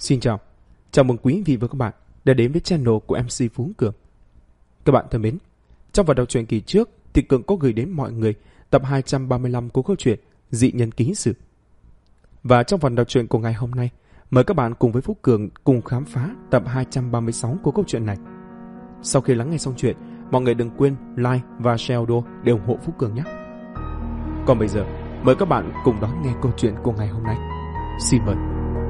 Xin chào mừng quý vị và các bạn đã đến với channel của MC Phú Cường. Các bạn thân mến, trong phần đọc truyện kỳ trước thì Cường có gửi đến mọi người tập 235 của câu chuyện Dị Nhân Ký Sự. Và trong phần đọc truyện của ngày hôm nay, mời các bạn cùng với Phú Cường cùng khám phá tập 236 của câu chuyện này. Sau khi lắng nghe xong chuyện, mọi người đừng quên like và share audio để ủng hộ Phú Cường nhé. Còn bây giờ, mời các bạn cùng đón nghe câu chuyện của ngày hôm nay. Xin mời.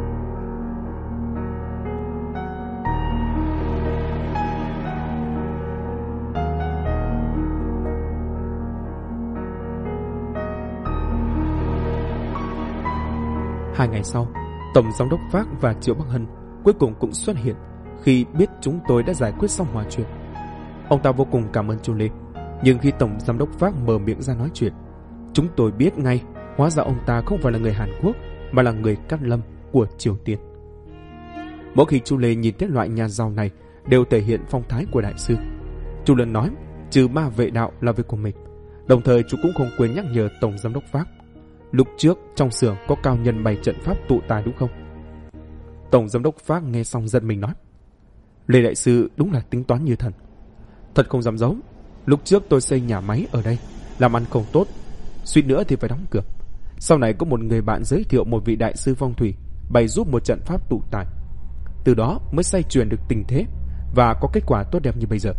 Hai ngày sau, Tổng Giám đốc Phác và Triệu Bắc Hân cuối cùng cũng xuất hiện khi biết chúng tôi đã giải quyết xong mọi chuyện. Ông ta vô cùng cảm ơn Chu Lê, nhưng khi Tổng Giám đốc Phác mở miệng ra nói chuyện, chúng tôi biết ngay hóa ra ông ta không phải là người Hàn Quốc mà là người Cát Lâm của Triều Tiên. Mỗi khi Chu Lê nhìn thấy loại nhà giàu này đều thể hiện phong thái của đại sư. Chu Lê nói trừ ba vệ đạo là việc của mình, đồng thời chú cũng không quên nhắc nhở Tổng Giám đốc Phác lúc trước trong xưởng có cao nhân bày trận pháp tụ tài đúng không? Tổng Giám đốc Phác nghe xong giận mình nói, Lê đại sư đúng là tính toán như thần. Thật không dám giấu, lúc trước tôi xây nhà máy ở đây làm ăn không tốt, suýt nữa thì phải đóng cửa. Sau này có một người bạn giới thiệu một vị đại sư phong thủy bày giúp một trận pháp tụ tài, từ đó mới xoay chuyển được tình thế và có kết quả tốt đẹp như bây giờ.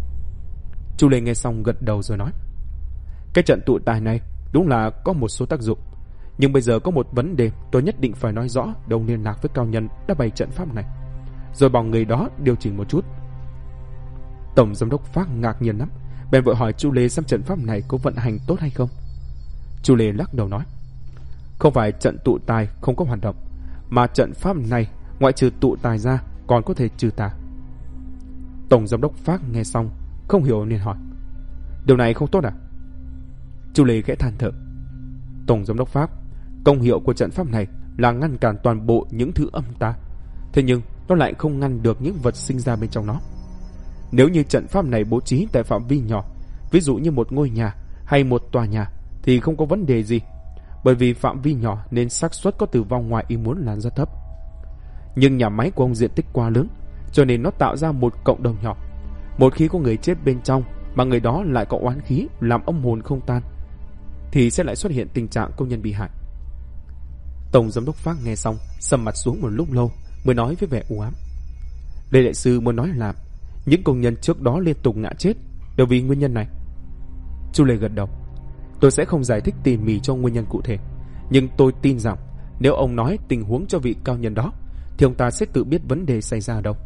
Chu Lê nghe xong gật đầu rồi nói, cái trận tụ tài này đúng là có một số tác dụng, nhưng bây giờ có một vấn đề tôi nhất định phải nói rõ để ông liên lạc với cao nhân đã bày trận pháp này, rồi bảo người đó điều chỉnh một chút. Tổng Giám đốc Phác ngạc nhiên lắm, bèn vội hỏi Chu Lê xem trận pháp này có vận hành tốt hay không. Chu Lê lắc đầu nói, không phải trận tụ tài không có hoạt động, mà trận pháp này ngoại trừ tụ tài ra còn có thể trừ tà. Tổng Giám đốc Phác nghe xong không hiểu nên hỏi, điều này không tốt à? Chu Lê khẽ than thở, Tổng Giám đốc Phác, công hiệu của trận pháp này là ngăn cản toàn bộ những thứ âm tà, thế nhưng nó lại không ngăn được những vật sinh ra bên trong nó. Nếu như trận pháp này bố trí tại phạm vi nhỏ, ví dụ như một ngôi nhà hay một tòa nhà, thì không có vấn đề gì, bởi vì phạm vi nhỏ nên xác suất có tử vong ngoài ý muốn là rất thấp. Nhưng nhà máy của ông diện tích quá lớn, cho nên nó tạo ra một cộng đồng nhỏ. Một khi có người chết bên trong mà người đó lại có oán khí làm âm hồn không tan, thì sẽ lại xuất hiện tình trạng công nhân bị hại. Tổng Giám đốc Phác nghe xong sầm mặt xuống một lúc lâu mới nói với vẻ u ám, Lê đại sư muốn nói là những công nhân trước đó liên tục ngã chết đều vì nguyên nhân này. Chu Lê gật đầu, tôi sẽ không giải thích tỉ mỉ cho nguyên nhân cụ thể, nhưng tôi tin rằng nếu ông nói tình huống cho vị cao nhân đó thì ông ta sẽ tự biết vấn đề xảy ra ở đâu.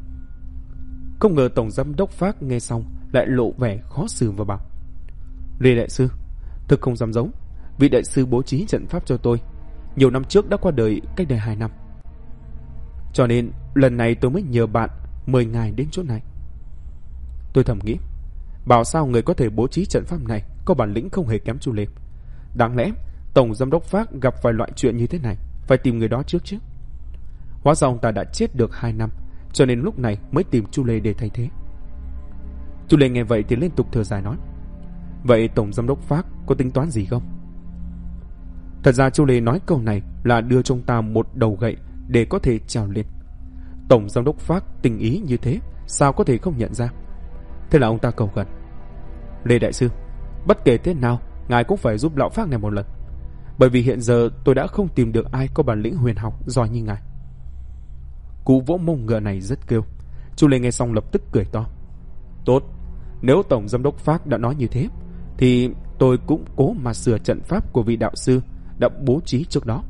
Không ngờ Tổng Giám đốc Phác nghe xong lại lộ vẻ khó xử và bảo, Lê đại sư, thực không dám giấu, vị đại sư bố trí trận pháp cho tôi nhiều năm trước đã qua đời cách đây 2 năm. Cho nên lần này tôi mới nhờ bạn mời ngài đến chỗ này. Tôi thầm nghĩ, bảo sao người có thể bố trí trận pháp này có bản lĩnh không hề kém Chu Lê. Đáng lẽ Tổng Giám đốc Phác gặp phải loại chuyện như thế này phải tìm người đó trước chứ. Hóa ra ông ta đã chết được 2 năm, cho nên lúc này mới tìm Chu Lê để thay thế. Chu Lê nghe vậy thì liên tục thở dài nói, vậy Tổng Giám đốc Phác có tính toán gì không? Thật ra Chu Lê nói câu này là đưa cho ông ta một đầu gậy để có thể trèo lên. Tổng Giám đốc Phác tình ý như thế, sao có thể không nhận ra? Thế là ông ta cầu khẩn, Lê đại sư, bất kể thế nào ngài cũng phải giúp lão Phác này một lần, bởi vì hiện giờ tôi đã không tìm được ai có bản lĩnh huyền học giỏi như ngài. Cú vỗ mông ngựa này rất kêu. Chu Lê nghe xong lập tức cười to, tốt, nếu Tổng Giám đốc Phác đã nói như thế thì tôi cũng cố mà sửa trận pháp của vị đạo sư đã bố trí trước đó.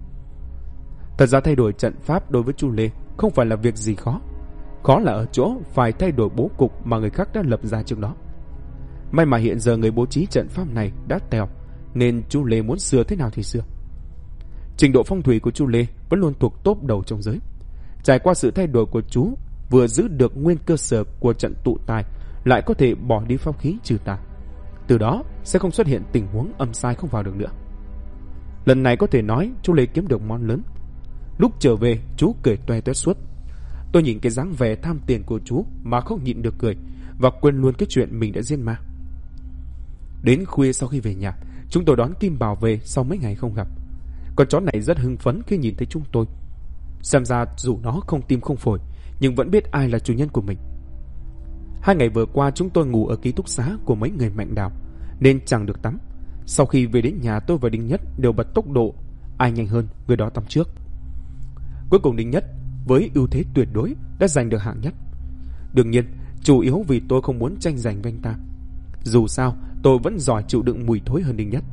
Thật ra thay đổi trận pháp đối với Chu Lê không phải là việc gì khó, khó là ở chỗ phải thay đổi bố cục mà người khác đã lập ra trước đó. May mà hiện giờ người bố trí trận pháp này đã tèo, nên Chu Lê muốn sửa thế nào thì sửa. Trình độ phong thủy của Chu Lê vẫn luôn thuộc top đầu trong giới. Trải qua sự thay đổi của chú, vừa giữ được nguyên cơ sở của trận tụ tài, lại có thể bỏ đi pháp khí trừ tà, từ đó sẽ không xuất hiện tình huống âm sai không vào được nữa. Lần này có thể nói Chu Lê kiếm được món lớn. Lúc trở về chú cười toe toét suốt. Tôi nhìn cái dáng vẻ tham tiền của chú mà không nhịn được cười, và quên luôn cái chuyện mình đã giết ma. Đến khuya sau khi về nhà, chúng tôi đón Kim Bảo về sau mấy ngày không gặp. Con chó này rất hưng phấn khi nhìn thấy chúng tôi. Xem ra dù nó không tim không phổi, nhưng vẫn biết ai là chủ nhân của mình. 2 ngày vừa qua chúng tôi ngủ ở ký túc xá của mấy người Mạnh Đào, nên chẳng được tắm. Sau khi về đến nhà, tôi và Đinh Nhất đều bật tốc độ, ai nhanh hơn người đó tắm trước. Cuối cùng Đinh Nhất với ưu thế tuyệt đối đã giành được hạng nhất. Đương nhiên, chủ yếu vì tôi không muốn tranh giành với anh ta. Dù sao, tôi vẫn giỏi chịu đựng mùi thối hơn Đinh Nhất.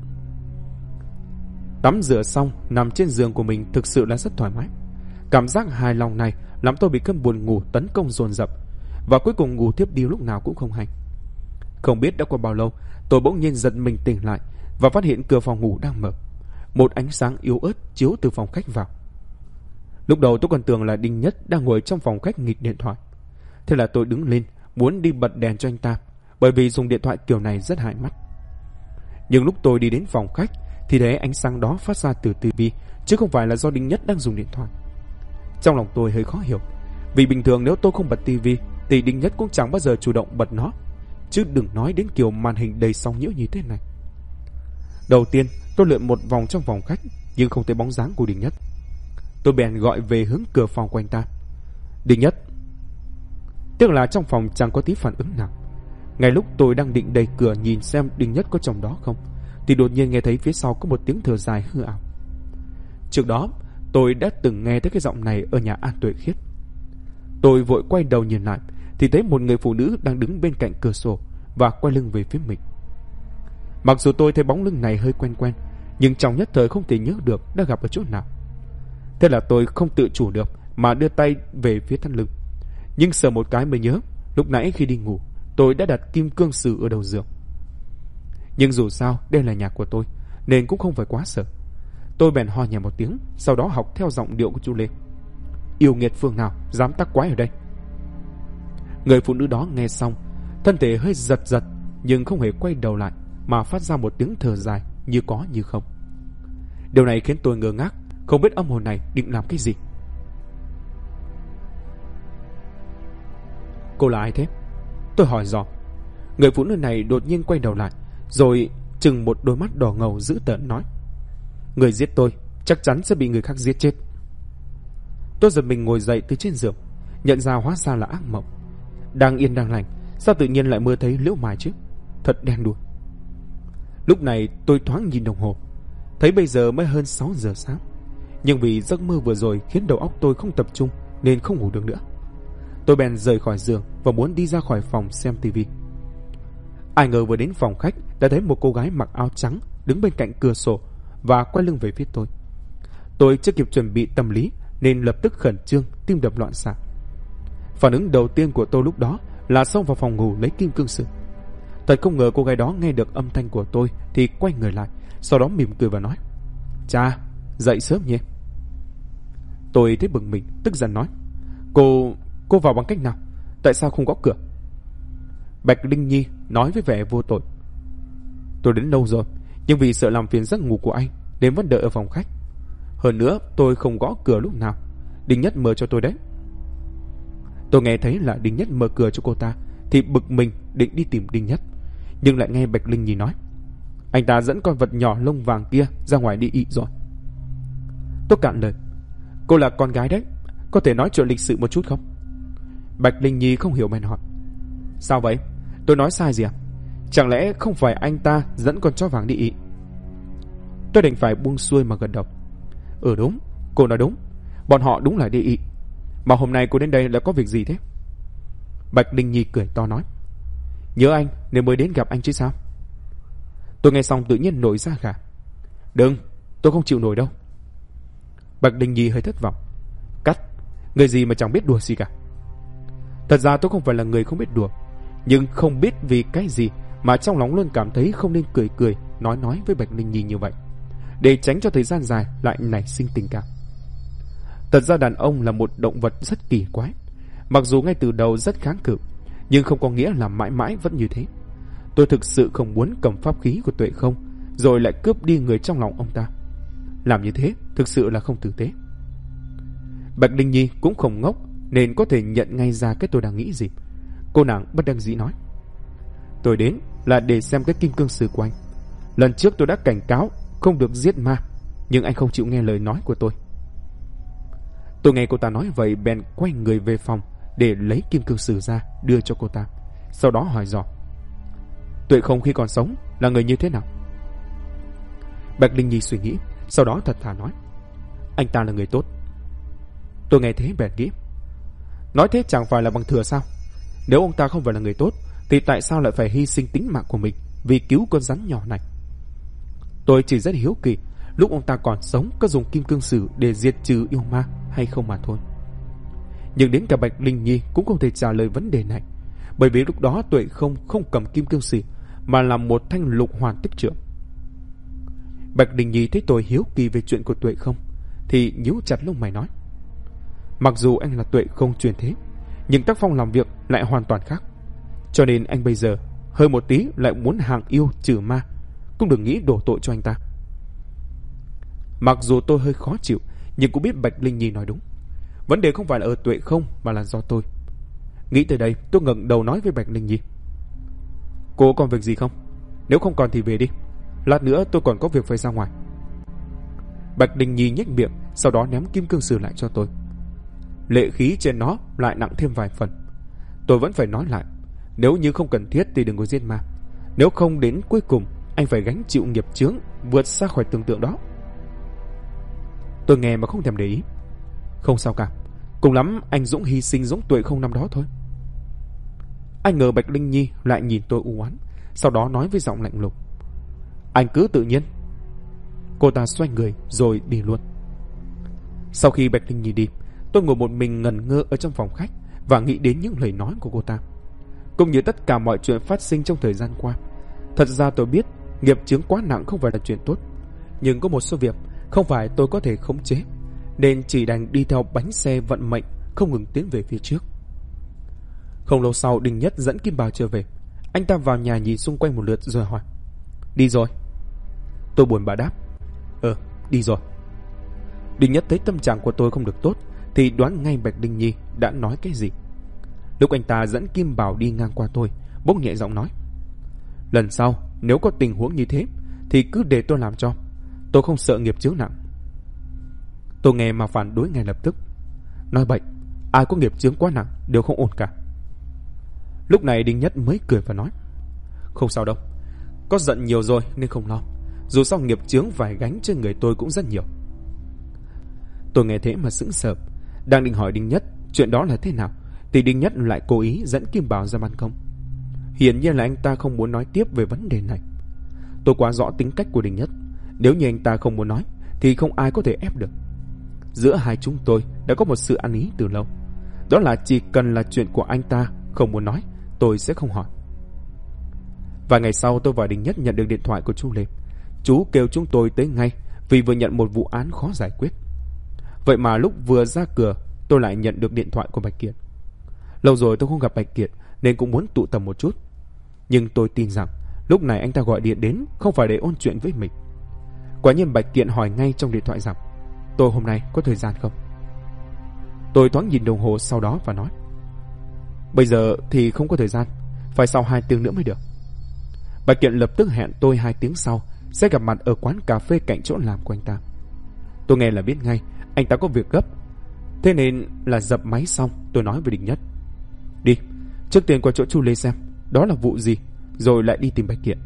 Tắm rửa xong, nằm trên giường của mình thực sự là rất thoải mái. Cảm giác hài lòng này làm tôi bị cơn buồn ngủ tấn công dồn dập, và cuối cùng ngủ tiếp đi lúc nào cũng không hay. Không biết đã qua bao lâu, tôi bỗng nhiên giật mình tỉnh lại và phát hiện cửa phòng ngủ đang mở. Một ánh sáng yếu ớt chiếu từ phòng khách vào. Lúc đầu tôi còn tưởng là Đinh Nhất đang ngồi trong phòng khách nghịch điện thoại. Thế là tôi đứng lên muốn đi bật đèn cho anh ta, bởi vì dùng điện thoại kiểu này rất hại mắt. Nhưng lúc tôi đi đến phòng khách thì thấy ánh sáng đó phát ra từ tivi, chứ không phải là do Đinh Nhất đang dùng điện thoại. Trong lòng tôi hơi khó hiểu, vì bình thường nếu tôi không bật tivi thì Đinh Nhất cũng chẳng bao giờ chủ động bật nó, chứ đừng nói đến kiểu màn hình đầy sóng nhiễu như thế này. Đầu tiên tôi lượn một vòng trong phòng khách nhưng không thấy bóng dáng của Đinh Nhất. Tôi bèn gọi về hướng cửa phòng của anh ta: Đinh Nhất. Tiếc là trong phòng chẳng có tí phản ứng nào. Ngay lúc tôi đang định đẩy cửa nhìn xem Đinh Nhất có trong đó không, thì đột nhiên nghe thấy phía sau có một tiếng thở dài hư ảo. Trước đó tôi đã từng nghe thấy cái giọng này ở nhà An Tuệ Khiết. Tôi vội quay đầu nhìn lại thì thấy một người phụ nữ đang đứng bên cạnh cửa sổ và quay lưng về phía mình. Mặc dù tôi thấy bóng lưng này hơi quen quen, nhưng trong nhất thời không thể nhớ được đã gặp ở chỗ nào. Thế là tôi không tự chủ được mà đưa tay về phía thắt lưng, nhưng sờ một cái mới nhớ lúc nãy khi đi ngủ tôi đã đặt kim cương sử ở đầu giường. Nhưng dù sao đây là nhà của tôi nên cũng không phải quá sợ. Tôi bèn ho nhẹ một tiếng, sau đó học theo giọng điệu của chú Lê: Yêu nghiệt phương nào dám tác quái ở đây. Người phụ nữ đó nghe xong, thân thể hơi giật giật nhưng không hề quay đầu lại, mà phát ra một tiếng thở dài như có như không. Điều này khiến tôi ngơ ngác, không biết âm hồn này định làm cái gì. Cô là ai thế? Tôi hỏi dò. Người phụ nữ này đột nhiên quay đầu lại, rồi trừng một đôi mắt đỏ ngầu dữ tợn nói: Người giết tôi chắc chắn sẽ bị người khác giết chết. Tôi giật mình ngồi dậy từ trên giường, nhận ra hóa ra là ác mộng. Đang yên đang lành, sao tự nhiên lại mơ thấy Liễu Mai chứ? Thật đen đủi. Lúc này tôi thoáng nhìn đồng hồ, thấy bây giờ mới hơn 6 giờ sáng. Nhưng vì giấc mơ vừa rồi khiến đầu óc tôi không tập trung nên không ngủ được nữa. Tôi bèn rời khỏi giường và muốn đi ra khỏi phòng xem tivi. Ai ngờ vừa đến phòng khách đã thấy một cô gái mặc áo trắng đứng bên cạnh cửa sổ và quay lưng về phía tôi. Tôi chưa kịp chuẩn bị tâm lý nên lập tức khẩn trương, tim đập loạn xạ. Phản ứng đầu tiên của tôi lúc đó là xông vào phòng ngủ lấy kim cương sử. Thật không ngờ cô gái đó nghe được âm thanh của tôi thì quay người lại, sau đó mỉm cười và nói: Chà, dậy sớm nhỉ. Tôi thấy bực mình, tức giận nói: Cô vào bằng cách nào? Tại sao không gõ cửa? Bạch Linh Nhi nói với vẻ vô tội: Tôi đến lâu rồi, nhưng vì sợ làm phiền giấc ngủ của anh nên vẫn đợi ở phòng khách. Hơn nữa tôi không gõ cửa lúc nào, Đinh Nhất mở cho tôi đấy. Tôi nghe thấy là Đinh Nhất mở cửa cho cô ta thì bực mình định đi tìm Đinh Nhất, nhưng lại nghe Bạch Linh Nhi nói: Anh ta dẫn con vật nhỏ lông vàng kia ra ngoài đi ị rồi. Tôi cạn lời: Cô là con gái đấy, có thể nói chuyện lịch sự một chút không? Bạch Linh Nhi không hiểu bèn hỏi: Sao vậy? Tôi nói sai gì à? Chẳng lẽ không phải anh ta dẫn con chó vàng đi ị? Tôi đành phải buông xuôi mà gật đầu: Đúng, cô nói đúng, bọn họ đúng là đi ị. Mà hôm nay cô đến đây là có việc gì thế? Bạch Linh Nhi cười to nói: Nhớ anh nên mới đến gặp anh chứ sao? Tôi nghe xong tự nhiên nổi da gà. Đừng, tôi không chịu nổi đâu. Bạch Linh Nhi hơi thất vọng: Cắt, người gì mà chẳng biết đùa gì cả. Thật ra tôi không phải là người không biết đùa, nhưng không biết vì cái gì mà trong lòng luôn cảm thấy không nên cười nói với Bạch Linh Nhi như vậy, để tránh cho thời gian dài lại nảy sinh tình cảm. Thật ra đàn ông là một động vật rất kỳ quái. Mặc dù ngay từ đầu rất kháng cự, nhưng không có nghĩa là mãi mãi vẫn như thế. Tôi thực sự không muốn cầm pháp khí của Tuệ Không rồi lại cướp đi người trong lòng ông ta. Làm như thế thực sự là không tử tế. Bạch Linh Nhi cũng không ngốc nên có thể nhận ngay ra cái tôi đang nghĩ gì. Cô nàng bất đắc dĩ nói: Tôi đến là để xem cái kim cương sử của anh. Lần trước tôi đã cảnh cáo không được giết ma, nhưng anh không chịu nghe lời nói của tôi. Tôi nghe cô ta nói vậy bèn quay người về phòng để lấy kim cương sử ra đưa cho cô ta. Sau đó hỏi dò: Tuệ Không khi còn sống là người như thế nào? Bạch Linh Nhi suy nghĩ, sau đó thật thà nói: Anh ta là người tốt. Tôi nghe thế bèn nghĩ: Nói thế chẳng phải là bằng thừa sao? Nếu ông ta không phải là người tốt thì tại sao lại phải hy sinh tính mạng của mình vì cứu con rắn nhỏ này? Tôi chỉ rất hiếu kỳ lúc ông ta còn sống có dùng kim cương sử để diệt trừ yêu ma hay không mà thôi. Nhưng đến cả Bạch Linh Nhi cũng không thể trả lời vấn đề này, bởi vì lúc đó Tuệ Không không cầm kim cương sử mà là một thanh lục hoàn tích trượng. Bạch Linh Nhi thấy tôi hiếu kỳ về chuyện của Tuệ Không thì nhíu chặt lông mày nói: Mặc dù anh là Tuệ Không truyền thế, nhưng tác phong làm việc lại hoàn toàn khác. Cho nên anh bây giờ hơi một tí lại muốn hàng yêu trừ ma, cũng đừng nghĩ đổ tội cho anh ta. Mặc dù tôi hơi khó chịu, nhưng cũng biết Bạch Linh Nhi nói đúng. Vấn đề không phải là ở Tuệ Không mà là do tôi. Nghĩ tới đây, tôi ngẩng đầu nói với Bạch Linh Nhi: Cô còn việc gì không? Nếu không còn thì về đi, lát nữa tôi còn có việc phải ra ngoài. Bạch Linh Nhi nhếch miệng, sau đó ném kim cương sử lại cho tôi. Lệ khí trên nó lại nặng thêm vài phần. Tôi vẫn phải nói lại: Nếu như không cần thiết thì đừng có giết ma. Nếu không đến cuối cùng anh phải gánh chịu nghiệp chướng vượt xa khỏi tưởng tượng đó. Tôi nghe mà không thèm để ý. Không sao cả, cùng lắm anh Dũng hy sinh giống Tuệ Không năm đó thôi. Anh ngờ Bạch Linh Nhi lại nhìn tôi u oán, sau đó nói với giọng lạnh lùng: Anh cứ tự nhiên. Cô ta xoay người rồi đi luôn. Sau khi Bạch Linh Nhi đi, tôi ngồi một mình ngẩn ngơ ở trong phòng khách và nghĩ đến những lời nói của cô ta, cũng như tất cả mọi chuyện phát sinh trong thời gian qua. Thật ra tôi biết nghiệp chướng quá nặng không phải là chuyện tốt, nhưng có một số việc không phải tôi có thể khống chế, nên chỉ đành đi theo bánh xe vận mệnh không ngừng tiến về phía trước. Không lâu sau, Đinh Nhất dẫn Kim Bảo trở về. Anh ta vào nhà nhìn xung quanh một lượt rồi hỏi: Đi rồi? Tôi buồn bã đáp: Đi rồi. Đinh Nhất thấy tâm trạng của tôi không được tốt thì đoán ngay Bạch Linh Nhi đã nói cái gì. Lúc anh ta dẫn Kim Bảo đi ngang qua tôi, bỗng nhẹ giọng nói: Lần sau nếu có tình huống như thế thì cứ để tôi làm cho. Tôi không sợ nghiệp chướng nặng. Tôi nghe mà phản đối ngay lập tức: Nói bậy, ai có nghiệp chướng quá nặng đều không ổn cả. Lúc này Đinh Nhất mới cười và nói: Không sao đâu, có giận nhiều rồi nên không lo. Dù sao nghiệp chướng phải gánh trên người tôi cũng rất nhiều. Tôi nghe thế mà sững sờ, đang định hỏi Đinh Nhất chuyện đó là thế nào thì Đinh Nhất lại cố ý dẫn Kim Bảo ra ban công. Hiển nhiên là anh ta không muốn nói tiếp về vấn đề này. Tôi quá rõ tính cách của Đinh Nhất, nếu như anh ta không muốn nói thì không ai có thể ép được. Giữa hai chúng tôi đã có một sự ăn ý từ lâu, đó là chỉ cần là chuyện của anh ta không muốn nói, tôi sẽ không hỏi. Vài ngày sau, tôi và Đinh Nhất nhận được điện thoại của chú Lê. Chú kêu chúng tôi tới ngay vì vừa nhận một vụ án khó giải quyết. Vậy mà lúc vừa ra cửa, tôi lại nhận được điện thoại của Bạch Kiệt. Lâu rồi tôi không gặp Bạch Kiệt nên cũng muốn tụ tập một chút. Nhưng tôi tin rằng lúc này anh ta gọi điện đến không phải để ôn chuyện với mình. Quả nhiên Bạch Kiệt hỏi ngay trong điện thoại rằng: Tôi hôm nay có thời gian không? Tôi thoáng nhìn đồng hồ sau đó và nói: Bây giờ thì không có thời gian, phải sau 2 tiếng nữa mới được. Bạch Kiệt lập tức hẹn tôi 2 tiếng sau sẽ gặp mặt ở quán cà phê cạnh chỗ làm của anh ta. Tôi nghe là biết ngay anh ta có việc gấp, thế nên là dập máy xong tôi nói với Đinh Nhất: Đi, trước tiên qua chỗ chú Lê xem đó là vụ gì, rồi lại đi tìm Bạch Kiệt.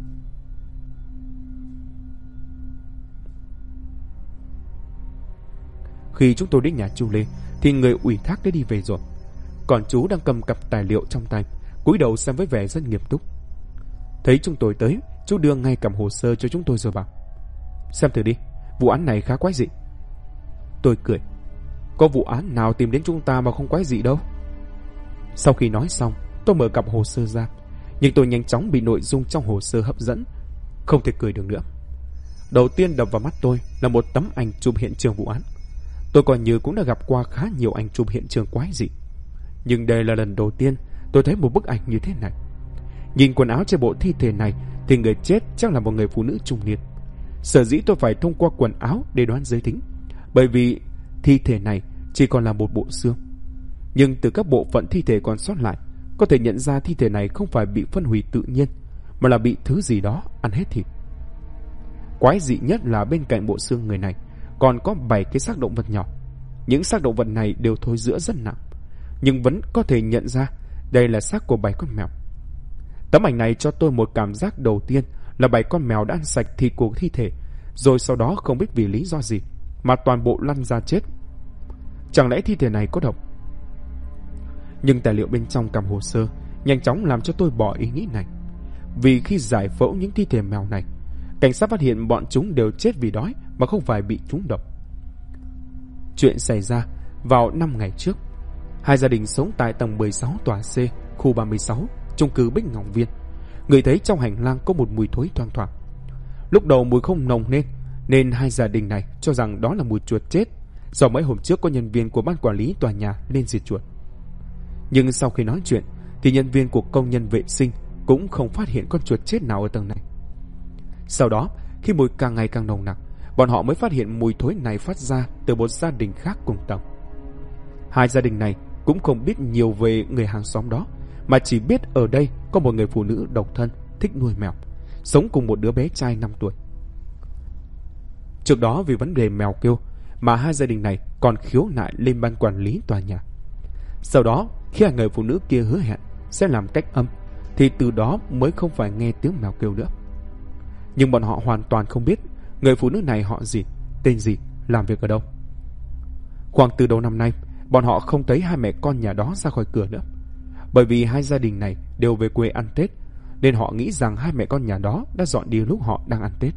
Khi chúng tôi đến nhà chú Lê thì người ủy thác đã đi về rồi, còn chú đang cầm cặp tài liệu trong tay, cúi đầu xem với vẻ rất nghiêm túc. Thấy chúng tôi tới, chú đưa ngay cầm hồ sơ cho chúng tôi rồi bảo: Xem thử đi, vụ án này khá quái dị. Tôi cười: Có vụ án nào tìm đến chúng ta mà không quái dị đâu. Sau khi nói xong, tôi mở cặp hồ sơ ra, nhưng tôi nhanh chóng bị nội dung trong hồ sơ hấp dẫn, không thể cười được nữa. Đầu tiên đập vào mắt tôi là một tấm ảnh chụp hiện trường vụ án. Tôi coi như cũng đã gặp qua khá nhiều ảnh chụp hiện trường quái dị, nhưng đây là lần đầu tiên tôi thấy một bức ảnh như thế này. Nhìn quần áo trên bộ thi thể này thì người chết chắc là một người phụ nữ trung niên. Sở dĩ tôi phải thông qua quần áo để đoán giới tính, bởi vì thi thể này chỉ còn là một bộ xương. Nhưng từ các bộ phận thi thể còn sót lại, có thể nhận ra thi thể này không phải bị phân hủy tự nhiên, mà là bị thứ gì đó ăn hết thịt. Quái dị nhất là bên cạnh bộ xương người này còn có 7 cái xác động vật nhỏ. Những xác động vật này đều thối rữa rất nặng, nhưng vẫn có thể nhận ra đây là xác của 7 con mèo. Tấm ảnh này cho tôi một cảm giác đầu tiên là 7 con mèo đã ăn sạch thịt của thi thể, rồi sau đó không biết vì lý do gì mà toàn bộ lăn ra chết. Chẳng lẽ thi thể này có độc? Nhưng tài liệu bên trong cặp hồ sơ nhanh chóng làm cho tôi bỏ ý nghĩ này. Vì khi giải phẫu những thi thể mèo này, cảnh sát phát hiện bọn chúng đều chết vì đói mà không phải bị trúng độc. Chuyện xảy ra vào 5 ngày trước. Hai gia đình sống tại tầng 16 tòa C, khu 36, chung cư Bích Ngọc Viên. Người thấy trong hành lang có một mùi thối thoang thoảng. Lúc đầu mùi không nồng nên hai gia đình này cho rằng đó là mùi chuột chết, do mấy hôm trước có nhân viên của ban quản lý tòa nhà lên diệt chuột. Nhưng sau khi nói chuyện thì nhân viên của công nhân vệ sinh cũng không phát hiện con chuột chết nào ở tầng này. Sau đó, khi mùi càng ngày càng nồng nặc, bọn họ mới phát hiện mùi thối này phát ra từ một gia đình khác cùng tầng. Hai gia đình này cũng không biết nhiều về người hàng xóm đó, mà chỉ biết ở đây có một người phụ nữ độc thân thích nuôi mèo, sống cùng một đứa bé trai 5 tuổi. Trước đó vì vấn đề mèo kêu mà hai gia đình này còn khiếu nại lên ban quản lý tòa nhà. Sau đó, khi người phụ nữ kia hứa hẹn sẽ làm cách âm, thì từ đó mới không phải nghe tiếng mèo kêu nữa. Nhưng bọn họ hoàn toàn không biết người phụ nữ này họ gì, tên gì, làm việc ở đâu. Khoảng từ đầu năm nay, bọn họ không thấy hai mẹ con nhà đó ra khỏi cửa nữa. Bởi vì hai gia đình này đều về quê ăn Tết, nên họ nghĩ rằng hai mẹ con nhà đó đã dọn đi lúc họ đang ăn Tết.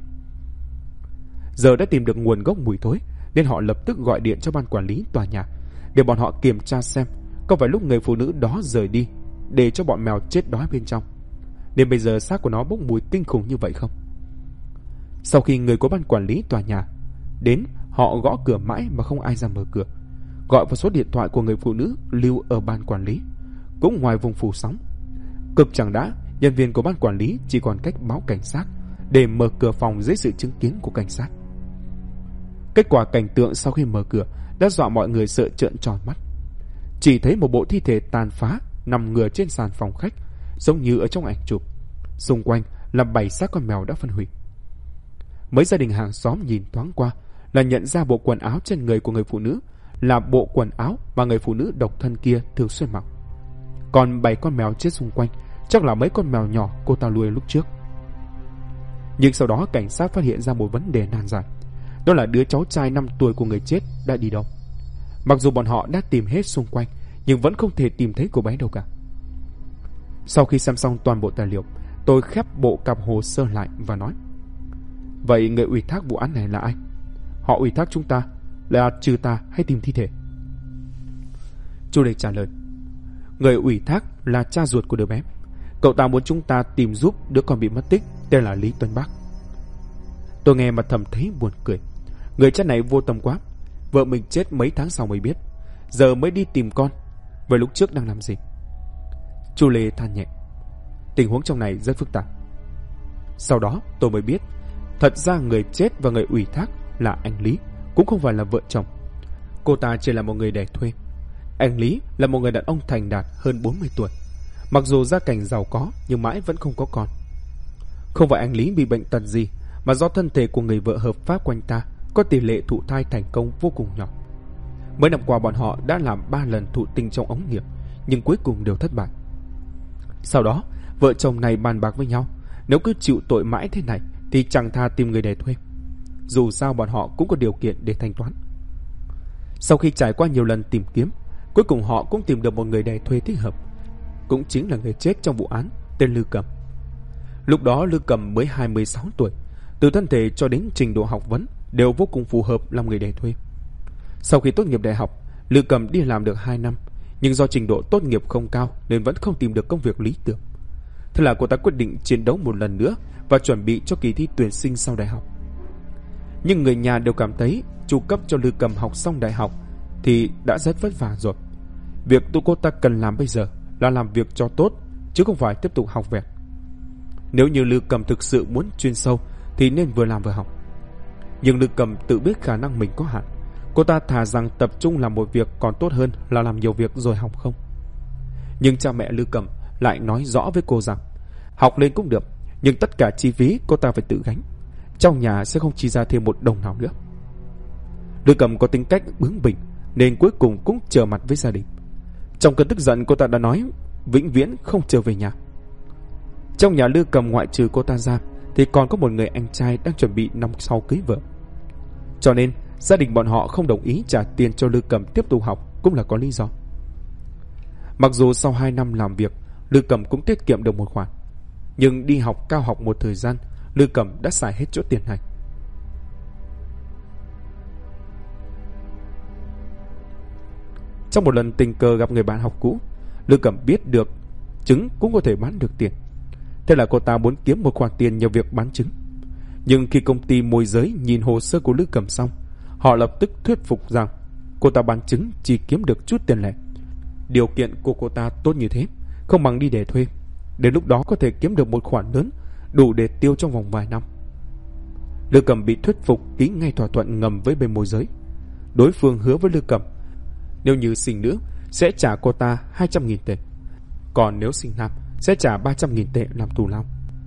Giờ đã tìm được nguồn gốc mùi thối, nên họ lập tức gọi điện cho ban quản lý tòa nhà để bọn họ kiểm tra xem có phải lúc người phụ nữ đó rời đi để cho bọn mèo chết đói bên trong, nên bây giờ xác của nó bốc mùi kinh khủng như vậy không. Sau khi người của ban quản lý tòa nhà đến, họ gõ cửa mãi mà không ai ra mở cửa. Gọi vào số điện thoại của người phụ nữ lưu ở ban quản lý, cũng ngoài vùng phủ sóng. Cực chẳng đã, nhân viên của ban quản lý chỉ còn cách báo cảnh sát để mở cửa phòng dưới sự chứng kiến của cảnh sát. Kết quả cảnh tượng sau khi mở cửa đã dọa mọi người sợ trợn tròn mắt. Chỉ thấy một bộ thi thể tàn phá nằm ngửa trên sàn phòng khách, giống như ở trong ảnh chụp. Xung quanh là 7 xác con mèo đã phân hủy. Mấy gia đình hàng xóm nhìn thoáng qua là nhận ra bộ quần áo trên người của người phụ nữ là bộ quần áo mà người phụ nữ độc thân kia thường xuyên mặc. Còn 7 con mèo chết xung quanh chắc là mấy con mèo nhỏ cô ta nuôi lúc trước. Nhưng sau đó cảnh sát phát hiện ra một vấn đề nan giải. Đó là đứa cháu trai 5 tuổi của người chết đã đi đâu. Mặc dù bọn họ đã tìm hết xung quanh, nhưng vẫn không thể tìm thấy cô bé đâu cả. Sau khi xem xong toàn bộ tài liệu, tôi khép bộ cặp hồ sơ lại và nói: vậy người ủy thác vụ án này là ai? Họ ủy thác chúng ta là trừ tà hay tìm thi thể? Chu Lê trả lời: người ủy thác là cha ruột của đứa bé. Cậu ta muốn chúng ta tìm giúp đứa con bị mất tích, tên là Lý Tuấn Bắc. Tôi nghe mà thầm thấy buồn cười. Người cha này vô tâm quá. Vợ mình chết mấy tháng sau mới biết, giờ mới đi tìm con. Vậy lúc trước đang làm gì? Chu Lê than nhẹ: tình huống trong này rất phức tạp. Sau đó tôi mới biết, thật ra người chết và người ủy thác là anh Lý, cũng không phải là vợ chồng. Cô ta chỉ là một người đẻ thuê. Anh Lý là một người đàn ông thành đạt hơn 40 tuổi. Mặc dù gia cảnh giàu có nhưng mãi vẫn không có con. Không phải anh Lý bị bệnh tật gì, mà do thân thể của người vợ hợp pháp của anh ta có tỷ lệ thụ thai thành công vô cùng nhỏ. Mấy năm qua bọn họ đã làm 3 lần thụ tinh trong ống nghiệm, nhưng cuối cùng đều thất bại. Sau đó vợ chồng này bàn bạc với nhau, nếu cứ chịu tội mãi thế này thì chẳng tha tìm người đẻ thuê. Dù sao bọn họ cũng có điều kiện để thanh toán. Sau khi trải qua nhiều lần tìm kiếm, cuối cùng họ cũng tìm được một người đẻ thuê thích hợp, cũng chính là người chết trong vụ án, tên Lư Cầm. Lúc đó Lư Cầm mới 26 tuổi, từ thân thể cho đến trình độ học vấn đều vô cùng phù hợp làm người đẻ thuê. Sau khi tốt nghiệp đại học, Lư Cầm đi làm được 2 năm, nhưng do trình độ tốt nghiệp không cao nên vẫn không tìm được công việc lý tưởng. Thế là cô ta quyết định chiến đấu một lần nữa và chuẩn bị cho kỳ thi tuyển sinh sau đại học. Nhưng người nhà đều cảm thấy chu cấp cho Lư Cầm học xong đại học thì đã rất vất vả rồi. Việc tụi cô ta cần làm bây giờ là làm việc cho tốt, chứ không phải tiếp tục học vẹt. Nếu như Lư Cầm thực sự muốn chuyên sâu thì nên vừa làm vừa học. Nhưng Lư Cầm tự biết khả năng mình có hạn. Cô ta thà rằng tập trung làm một việc còn tốt hơn là làm nhiều việc rồi học không. Nhưng cha mẹ Lư Cầm lại nói rõ với cô rằng học lên cũng được, nhưng tất cả chi phí cô ta phải tự gánh. Trong nhà sẽ không chi ra thêm một đồng nào nữa. Lư Cầm có tính cách bướng bỉnh, nên cuối cùng cũng trở mặt với gia đình. Trong cơn tức giận, cô ta đã nói vĩnh viễn không trở về nhà. Trong nhà Lư Cầm ngoại trừ cô ta ra thì còn có một người anh trai đang chuẩn bị năm sau cưới vợ. Cho nên gia đình bọn họ không đồng ý trả tiền cho Lư Cầm tiếp tục học cũng là có lý do. Mặc dù sau 2 năm làm việc, Lư Cầm cũng tiết kiệm được một khoản, nhưng đi học cao học một thời gian, Lư Cầm đã xài hết chỗ tiền này. Trong một lần tình cờ gặp người bạn học cũ, Lư Cầm biết được trứng cũng có thể bán được tiền. Thế là cô ta muốn kiếm một khoản tiền nhờ việc bán trứng. Nhưng khi công ty môi giới nhìn hồ sơ của Lư Cầm xong, họ lập tức thuyết phục rằng cô ta bán trứng chỉ kiếm được chút tiền lẻ. Điều kiện của cô ta tốt như thế, không bằng đi để thuê. Đến lúc đó có thể kiếm được một khoản lớn, đủ để tiêu trong vòng vài năm. Lư Cầm bị thuyết phục ký ngay thỏa thuận ngầm với bên môi giới. Đối phương hứa với Lư Cầm nếu như sinh nữ sẽ trả cô ta 200.000 tệ, còn nếu sinh nam sẽ trả 300.000 tệ làm thù lao.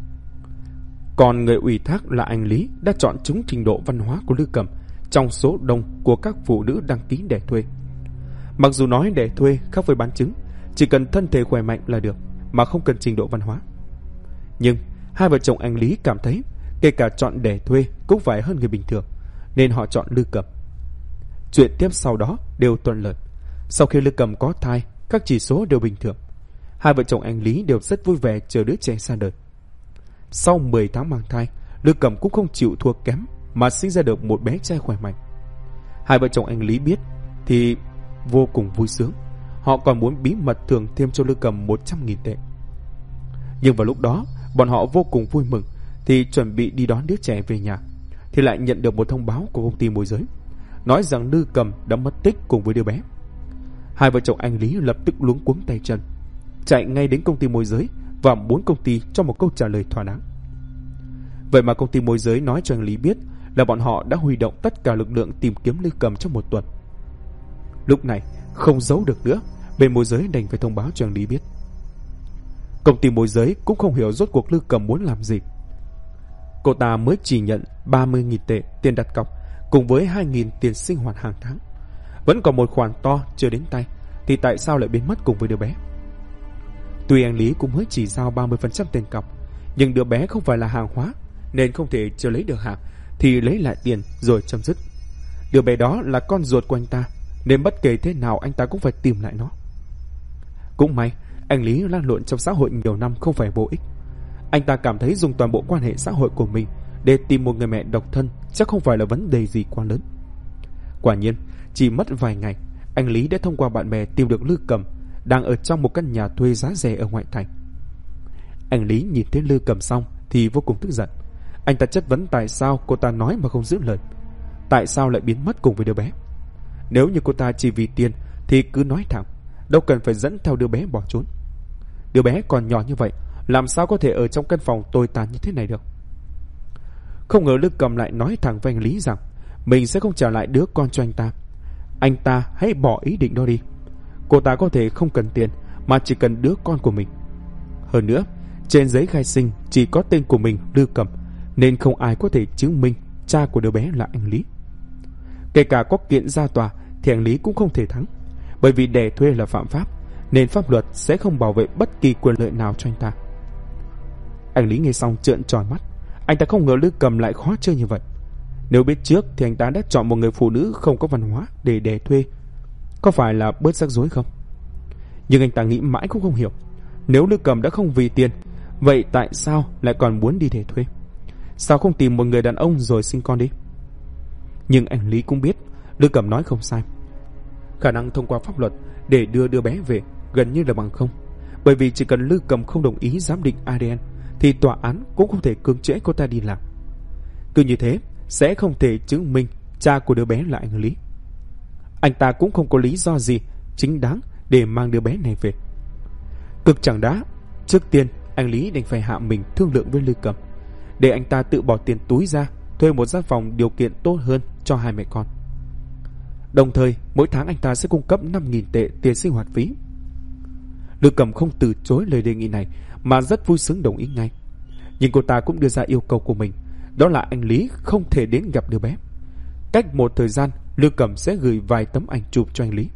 Còn người ủy thác là anh Lý đã chọn trúng trình độ văn hóa của Lư Cầm trong số đông của các phụ nữ đăng ký để thuê. Mặc dù nói để thuê khác với bán trứng, chỉ cần thân thể khỏe mạnh là được, mà không cần trình độ văn hóa. Nhưng hai vợ chồng anh Lý cảm thấy kể cả chọn để thuê cũng phải hơn người bình thường, nên họ chọn Lư Cầm. Chuyện tiếp sau đó đều thuận lợi. Sau khi Lư Cầm có thai, các chỉ số đều bình thường. Hai vợ chồng anh Lý đều rất vui vẻ chờ đứa trẻ ra đời. Sau 10 tháng mang thai, Lư Cầm cũng không chịu thua kém mà sinh ra được một bé trai khỏe mạnh. Hai vợ chồng anh Lý biết thì vô cùng vui sướng. Họ còn muốn bí mật thưởng thêm cho Lư Cầm 100.000 tệ. Nhưng vào lúc đó, bọn họ vô cùng vui mừng thì chuẩn bị đi đón đứa trẻ về nhà, thì lại nhận được một thông báo của công ty môi giới, nói rằng Lư Cầm đã mất tích cùng với đứa bé. Hai vợ chồng anh Lý lập tức luống cuống tay chân, chạy ngay đến công ty môi giới và muốn công ty cho một câu trả lời thỏa đáng. Vậy mà công ty môi giới nói cho anh Lý biết là bọn họ đã huy động tất cả lực lượng tìm kiếm Lư Cầm trong một tuần. Lúc này không giấu được nữa, bên môi giới đành phải thông báo cho anh Lý biết. Công ty môi giới cũng không hiểu rốt cuộc Lư Cầm muốn làm gì. Cô ta mới chỉ nhận 30.000 tệ tiền đặt cọc cùng với 2.000 tiền sinh hoạt hàng tháng, vẫn còn một khoản to chưa đến tay, thì tại sao lại biến mất cùng với đứa bé? Tuy anh Lý cũng mới chỉ giao 30% tiền cọc, nhưng đứa bé không phải là hàng hóa, nên không thể chưa lấy được hàng thì lấy lại tiền rồi chấm dứt. Đứa bé đó là con ruột của anh ta, nên bất kể thế nào anh ta cũng phải tìm lại nó. Cũng may anh Lý lan lộn trong xã hội nhiều năm không phải vô ích. Anh ta cảm thấy dùng toàn bộ quan hệ xã hội của mình để tìm một người mẹ độc thân chắc không phải là vấn đề gì quá lớn. Quả nhiên, chỉ mất vài ngày, anh Lý đã thông qua bạn bè tìm được Lư Cầm đang ở trong một căn nhà thuê giá rẻ ở ngoại thành. Anh Lý nhìn thấy Lư Cầm xong thì vô cùng tức giận. Anh ta chất vấn tại sao cô ta nói mà không giữ lời, tại sao lại biến mất cùng với đứa bé. Nếu như cô ta chỉ vì tiền thì cứ nói thẳng, đâu cần phải dẫn theo đứa bé bỏ trốn. Đứa bé còn nhỏ như vậy, làm sao có thể ở trong căn phòng tồi tàn như thế này được. Không ngờ Lư Cầm lại nói thẳng với anh Lý rằng mình sẽ không trả lại đứa con cho anh ta. Anh ta hãy bỏ ý định đó đi. Cô ta có thể không cần tiền, mà chỉ cần đứa con của mình. Hơn nữa, trên giấy khai sinh chỉ có tên của mình Lư Cầm, nên không ai có thể chứng minh cha của đứa bé là anh Lý. Kể cả có kiện ra tòa thì anh Lý cũng không thể thắng, bởi vì đẻ thuê là phạm pháp, nên pháp luật sẽ không bảo vệ bất kỳ quyền lợi nào cho anh ta. Anh Lý nghe xong trợn tròn mắt. Anh ta không ngờ Lư Cầm lại khó chơi như vậy. Nếu biết trước thì anh ta đã chọn một người phụ nữ không có văn hóa để đẻ thuê, có phải là bớt rắc rối không? Nhưng anh ta nghĩ mãi cũng không hiểu. Nếu Lư Cầm đã không vì tiền, vậy tại sao lại còn muốn đi đẻ thuê? Sao không tìm một người đàn ông rồi sinh con đi? Nhưng anh Lý cũng biết Lư Cầm nói không sai. Khả năng thông qua pháp luật để đưa đứa bé về gần như là bằng không, bởi vì chỉ cần Lư Cầm không đồng ý giám định ADN thì tòa án cũng không thể cưỡng chế cô ta đi làm. Cứ như thế sẽ không thể chứng minh cha của đứa bé là anh Lý. Anh ta cũng không có lý do gì chính đáng để mang đứa bé này về. Cực chẳng đã, trước tiên anh Lý đành phải hạ mình thương lượng với Lư Cầm, để anh ta tự bỏ tiền túi ra thuê một gian phòng điều kiện tốt hơn cho hai mẹ con. Đồng thời mỗi tháng anh ta sẽ cung cấp 5.000 tệ tiền sinh hoạt phí. Lư Cầm không từ chối lời đề nghị này mà rất vui sướng đồng ý ngay. Nhưng cô ta cũng đưa ra yêu cầu của mình, đó là anh Lý không thể đến gặp đứa bé. Cách một thời gian Lư Cẩm sẽ gửi vài tấm ảnh chụp cho anh Lý.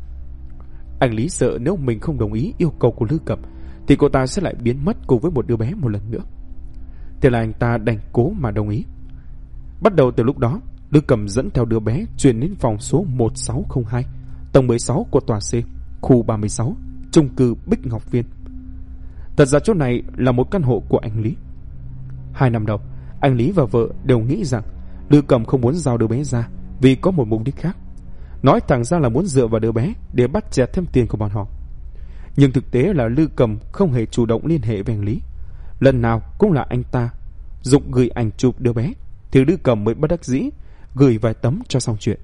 Anh Lý sợ nếu mình không đồng ý yêu cầu của Lư Cẩm thì cô ta sẽ lại biến mất cùng với một đứa bé một lần nữa. Thế là anh ta đành cố mà đồng ý. Bắt đầu từ lúc đó, Lư Cẩm dẫn theo đứa bé chuyển đến phòng số 1602, tầng 16 của tòa C, khu 36, chung cư Bích Ngọc Viên. Thật ra chỗ này là một căn hộ của anh Lý. 2 năm đầu, anh Lý và vợ đều nghĩ rằng Lư Cẩm không muốn giao đứa bé ra vì có một mục đích khác. Nói thẳng ra là muốn dựa vào đứa bé để bắt chẹt thêm tiền của bọn họ. Nhưng thực tế là Lư Cẩm không hề chủ động liên hệ với anh Lý. Lần nào cũng là anh ta dục gửi ảnh chụp đứa bé thì Lư Cẩm mới bất đắc dĩ gửi vài tấm cho xong chuyện.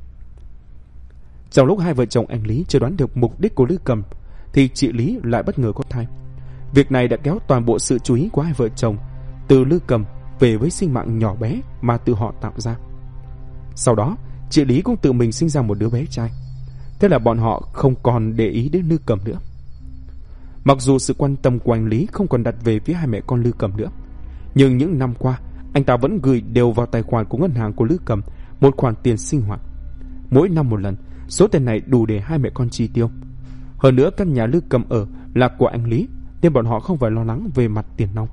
Trong lúc hai vợ chồng anh Lý chưa đoán được mục đích của Lư Cẩm thì chị Lý lại bất ngờ có thai. Việc này đã kéo toàn bộ sự chú ý của hai vợ chồng từ Lư Cẩm về với sinh mạng nhỏ bé mà tự họ tạo ra. Sau đó chị Lý cũng tự mình sinh ra một đứa bé trai. Thế là bọn họ không còn để ý đến Lư Cẩm nữa. Mặc dù sự quan tâm của anh Lý không còn đặt về phía hai mẹ con Lư Cẩm nữa, nhưng những năm qua anh ta vẫn gửi đều vào tài khoản của ngân hàng của Lư Cẩm một khoản tiền sinh hoạt. Mỗi năm một lần, số tiền này đủ để hai mẹ con chi tiêu. Hơn nữa căn nhà Lư Cẩm ở là của anh Lý, nên bọn họ không phải lo lắng về mặt tiền nong.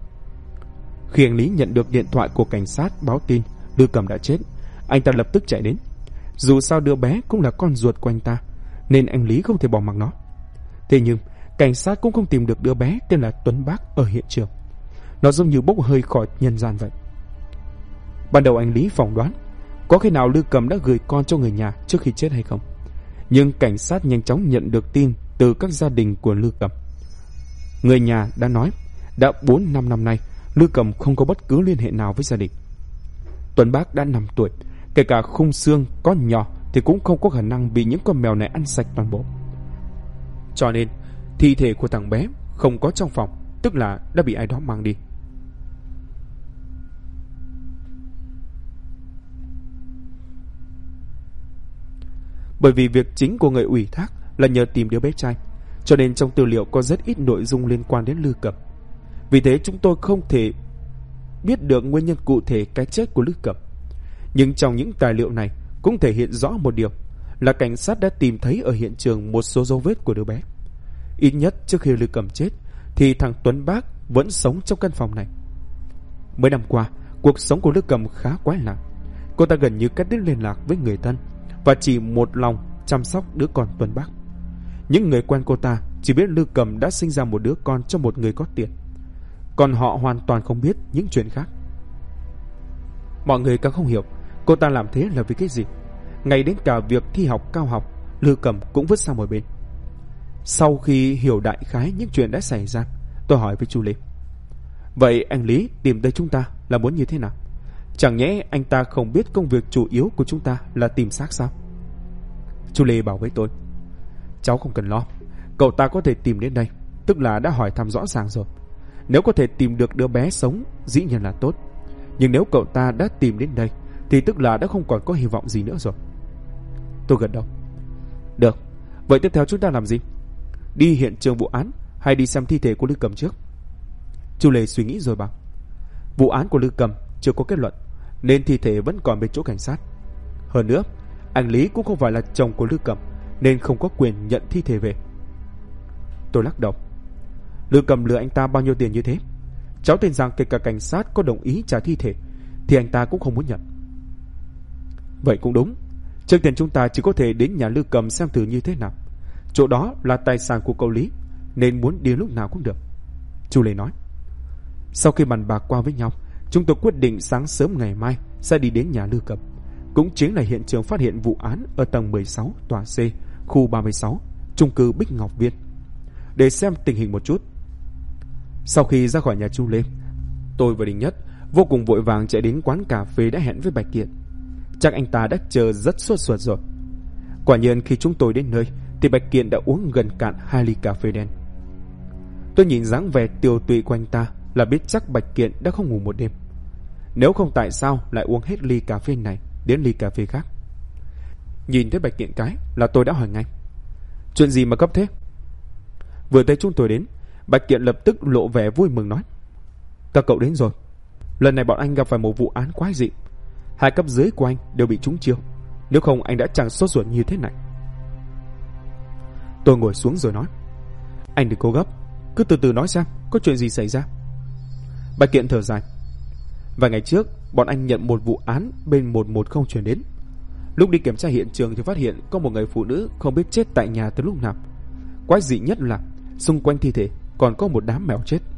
Khi anh Lý nhận được điện thoại của cảnh sát báo tin Lư Cẩm đã chết, anh ta lập tức chạy đến. Dù sao đứa bé cũng là con ruột của anh ta, nên anh Lý không thể bỏ mặc nó. Thế nhưng cảnh sát cũng không tìm được đứa bé tên là Tuấn Bác ở hiện trường. Nó giống như bốc hơi khỏi nhân gian vậy. Ban đầu anh Lý phỏng đoán có khi nào Lư Cẩm đã gửi con cho người nhà trước khi chết hay không. Nhưng cảnh sát nhanh chóng nhận được tin từ các gia đình của Lư Cẩm. Người nhà đã nói đã 4-5 năm nay Lư Cẩm không có bất cứ liên hệ nào với gia đình. Tuấn Bác đã 5 tuổi, kể cả khung xương có nhỏ thì cũng không có khả năng bị những con mèo này ăn sạch toàn bộ. Cho nên thi thể của thằng bé không có trong phòng, tức là đã bị ai đó mang đi. Bởi vì việc chính của người ủy thác là nhờ tìm đứa bé trai, cho nên trong tư liệu có rất ít nội dung liên quan đến Lư Cẩm. Vì thế chúng tôi không thể biết được nguyên nhân cụ thể cái chết của Lư Cẩm. Nhưng trong những tài liệu này cũng thể hiện rõ một điều là cảnh sát đã tìm thấy ở hiện trường một số dấu vết của đứa bé. Ít nhất trước khi Lư Cẩm chết thì thằng Tuấn Bác vẫn sống trong căn phòng này. Mấy năm qua, cuộc sống của Lư Cẩm khá quái lạ. Cô ta gần như cắt đứt liên lạc với người thân và chỉ một lòng chăm sóc đứa con Tuấn Bác. Những người quen cô ta chỉ biết Lư Cẩm đã sinh ra một đứa con cho một người có tiền, còn họ hoàn toàn không biết những chuyện khác. Mọi người càng không hiểu cô ta làm thế là vì cái gì. Ngay đến cả việc thi học cao học, Lư Cẩm cũng vứt sang một bên. Sau khi hiểu đại khái những chuyện đã xảy ra, tôi hỏi với chú Lê: vậy anh Lý tìm tới chúng ta là muốn như thế nào? Chẳng nhẽ anh ta không biết công việc chủ yếu của chúng ta là tìm xác sao? Chú Lê bảo với tôi: cháu không cần lo, cậu ta có thể tìm đến đây, tức là đã hỏi thăm rõ ràng rồi. Nếu có thể tìm được đứa bé sống, dĩ nhiên là tốt. Nhưng nếu cậu ta đã tìm đến đây thì tức là đã không còn có hy vọng gì nữa rồi. Tôi gật đầu. Được, vậy tiếp theo chúng ta làm gì? Đi hiện trường vụ án hay đi xem thi thể của Lư Cẩm trước? Chú Lê suy nghĩ rồi bảo: vụ án của Lư Cẩm chưa có kết luận, nên thi thể vẫn còn bên chỗ cảnh sát. Hơn nữa, anh Lý cũng không phải là chồng của Lư Cẩm, nên không có quyền nhận thi thể về. Tôi lắc đầu. Lư Cẩm lừa anh ta bao nhiêu tiền như thế? Cháu tin rằng kể cả cảnh sát có đồng ý trả thi thể thì anh ta cũng không muốn nhận. Vậy cũng đúng. Trước tiên chúng ta chỉ có thể đến nhà Lư Cẩm xem thử như thế nào. Chỗ đó là tài sản của cậu Lý, nên muốn đi lúc nào cũng được, chú Lê nói. Sau khi bàn bạc qua với nhau, chúng tôi quyết định sáng sớm ngày mai sẽ đi đến nhà Lư Cẩm, cũng chính là hiện trường phát hiện vụ án ở tầng 16 tòa C, khu 36, chung cư Bích Ngọc Viên, để xem tình hình một chút. Sau khi ra khỏi nhà chú Lê, tôi và Đình Nhất vô cùng vội vàng chạy đến quán cà phê đã hẹn với Bạch Kiện. Chắc anh ta đã chờ rất sốt ruột rồi. Quả nhiên khi chúng tôi đến nơi thì Bạch Kiện đã uống gần cạn 2 ly cà phê đen. Tôi nhìn dáng vẻ tiều tụy của anh ta là biết chắc Bạch Kiện đã không ngủ một đêm. Nếu không tại sao lại uống hết ly cà phê này đến ly cà phê khác. Nhìn thấy Bạch Kiện cái là tôi đã hỏi ngay: chuyện gì mà cấp thế? Vừa thấy chúng tôi đến, Bạch Kiện lập tức lộ vẻ vui mừng nói: các cậu đến rồi. Lần này bọn anh gặp phải một vụ án quái dị. 2 cấp dưới của anh đều bị trúng chiêu. nếu không anh đã chẳng sốt ruột như thế này. Tôi ngồi xuống rồi nói, anh đừng cố gấp, cứ từ từ nói xem có chuyện gì xảy ra. Bạch Kiện thở dài, vài ngày trước bọn anh nhận một vụ án bên 110 chuyển đến. Lúc đi kiểm tra hiện trường thì phát hiện có một người phụ nữ không biết chết tại nhà từ lúc nào. Quái dị nhất là xung quanh thi thể còn có một đám mèo chết.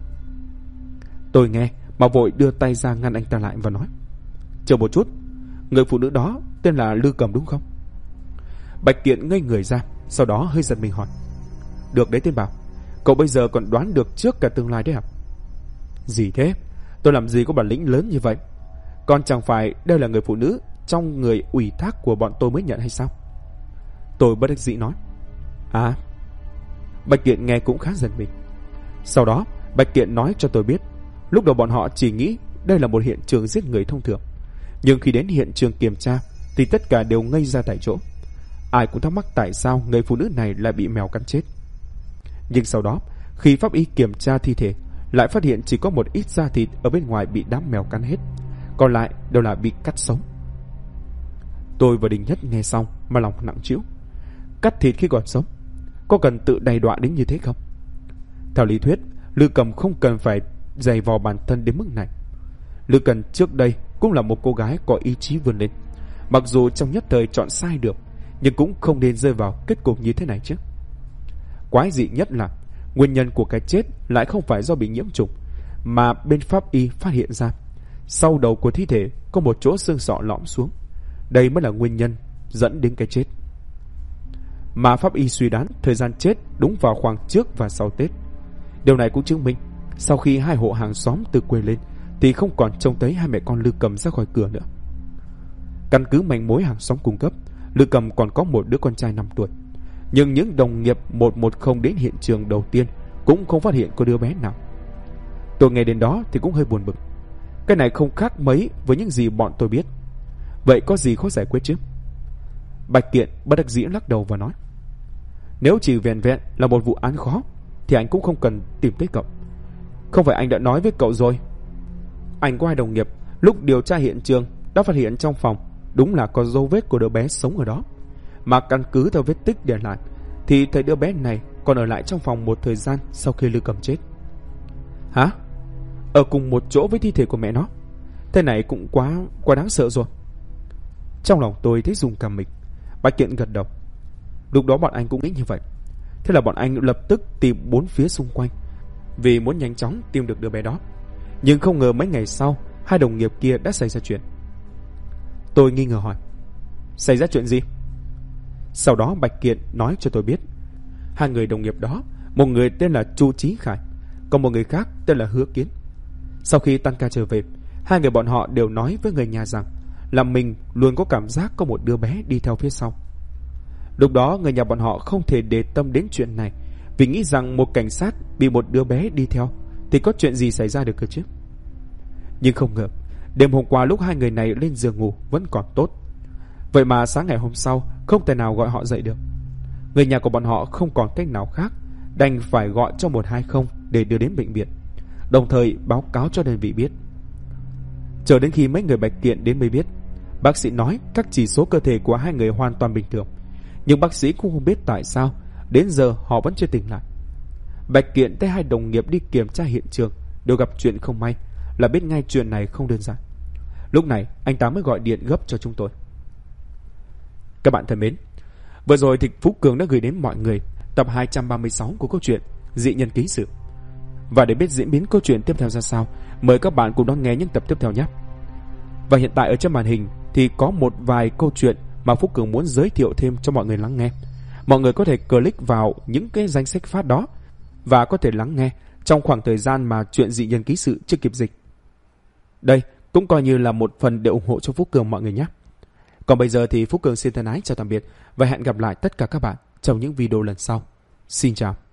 Tôi nghe mà vội đưa tay ra ngăn anh ta lại và nói, chờ một chút, người phụ nữ đó tên là Lư Cầm đúng không? Bạch Kiện ngây người ra, sau đó hơi giật mình hỏi, được đấy Tên Bảo, cậu bây giờ còn đoán được trước cả tương lai đấy à? Gì thế? Tôi làm gì có bản lĩnh lớn như vậy? Còn chẳng phải đây là người phụ nữ trong người ủy thác của bọn tôi mới nhận hay sao? Tôi bất đắc dĩ nói, à. Bạch Kiện nghe cũng khá giật mình. Sau đó Bạch Kiện nói cho tôi biết, lúc đầu bọn họ chỉ nghĩ đây là một hiện trường giết người thông thường, nhưng khi đến hiện trường kiểm tra thì tất cả đều ngây ra tại chỗ. Ai cũng thắc mắc tại sao người phụ nữ này lại bị mèo cắn chết. Nhưng sau đó khi pháp y kiểm tra thi thể, lại phát hiện chỉ có một ít da thịt ở bên ngoài bị đám mèo cắn hết, còn lại đều là bị cắt sống. Tôi và Đình Nhất nghe xong mà lòng nặng trĩu. Cắt thịt khi còn sống, có cần tự đầy đọa đến như thế không? Theo lý thuyết, Lư Cầm không cần phải dày vò bản thân đến mức này. Lư Cầm trước đây cũng là một cô gái có ý chí vươn lên, mặc dù trong nhất thời chọn sai được, nhưng cũng không nên rơi vào kết cục như thế này chứ. Quái dị nhất là nguyên nhân của cái chết lại không phải do bị nhiễm trùng, mà bên pháp y phát hiện ra sau đầu của thi thể có một chỗ xương sọ lõm xuống. Đây mới là nguyên nhân dẫn đến cái chết. Mà pháp y suy đoán thời gian chết đúng vào khoảng trước và sau Tết. Điều này cũng chứng minh sau khi hai hộ hàng xóm từ quê lên thì không còn trông thấy hai mẹ con Lư Cầm ra khỏi cửa nữa. Căn cứ manh mối hàng xóm cung cấp, Lư Cầm còn có một đứa con trai 5 tuổi. Nhưng những đồng nghiệp 110 đến hiện trường đầu tiên cũng không phát hiện có đứa bé nào. Tôi nghe đến đó thì cũng hơi buồn bực. Cái này không khác mấy với những gì bọn tôi biết. Vậy có gì khó giải quyết chứ? Bạch Kiện bất đắc dĩ lắc đầu và nói, nếu chỉ vẹn vẹn là một vụ án khó thì anh cũng không cần tìm tới cậu. Không phải anh đã nói với cậu rồi, anh có hai đồng nghiệp lúc điều tra hiện trường đã phát hiện trong phòng đúng là có dấu vết của đứa bé sống ở đó. Mà căn cứ theo vết tích để lại thì thấy đứa bé này còn ở lại trong phòng một thời gian sau khi Lư Cầm chết. Hả? Ở cùng một chỗ với thi thể của mẹ nó? Thế này cũng quá đáng sợ rồi. Trong lòng tôi thấy rùng cả mình. Bạch Kiện gật đầu. Lúc đó bọn anh cũng nghĩ như vậy. Thế là bọn anh lập tức tìm bốn phía xung quanh, vì muốn nhanh chóng tìm được đứa bé đó. Nhưng không ngờ mấy ngày sau, hai đồng nghiệp kia đã xảy ra chuyện. Tôi nghi ngờ hỏi, xảy ra chuyện gì? Sau đó Bạch Kiện nói cho tôi biết, hai người đồng nghiệp đó, một người tên là Chu Chí Khải, còn một người khác tên là Hứa Kiến. Sau khi tan ca trở về, hai người bọn họ đều nói với người nhà rằng là mình luôn có cảm giác có một đứa bé đi theo phía sau. Lúc đó người nhà bọn họ không thể để tâm đến chuyện này, vì nghĩ rằng một cảnh sát bị một đứa bé đi theo thì có chuyện gì xảy ra được cơ chứ. Nhưng không ngờ đêm hôm qua lúc hai người này lên giường ngủ vẫn còn tốt, vậy mà sáng ngày hôm sau không thể nào gọi họ dậy được. Người nhà của bọn họ không còn cách nào khác, đành phải gọi cho 120 để đưa đến bệnh viện, đồng thời báo cáo cho đơn vị biết. Chờ đến khi mấy người Bạch Kiện đến mới biết, bác sĩ nói các chỉ số cơ thể của hai người hoàn toàn bình thường, nhưng bác sĩ cũng không biết tại sao đến giờ họ vẫn chưa tỉnh lại. Bạch Kiện thấy hai đồng nghiệp đi kiểm tra hiện trường đều gặp chuyện không may, là biết ngay chuyện này không đơn giản. Lúc này anh ta mới gọi điện gấp cho chúng tôi. Các bạn thân mến, vừa rồi thì Phú Cường đã gửi đến mọi người tập 236 của câu chuyện Dị Nhân Ký Sự. Và để biết diễn biến câu chuyện tiếp theo ra sao, mời các bạn cùng đón nghe những tập tiếp theo nhé. Và hiện tại ở trên màn hình thì có một vài câu chuyện mà Phú Cường muốn giới thiệu thêm cho mọi người lắng nghe. Mọi người có thể click vào những cái danh sách phát đó và có thể lắng nghe trong khoảng thời gian mà chuyện Dị Nhân Ký Sự chưa kịp dịch. Đây cũng coi như là một phần để ủng hộ cho Phú Cường mọi người nhé. Còn bây giờ thì Phú Cường xin thân ái chào tạm biệt và hẹn gặp lại tất cả các bạn trong những video lần sau. Xin chào.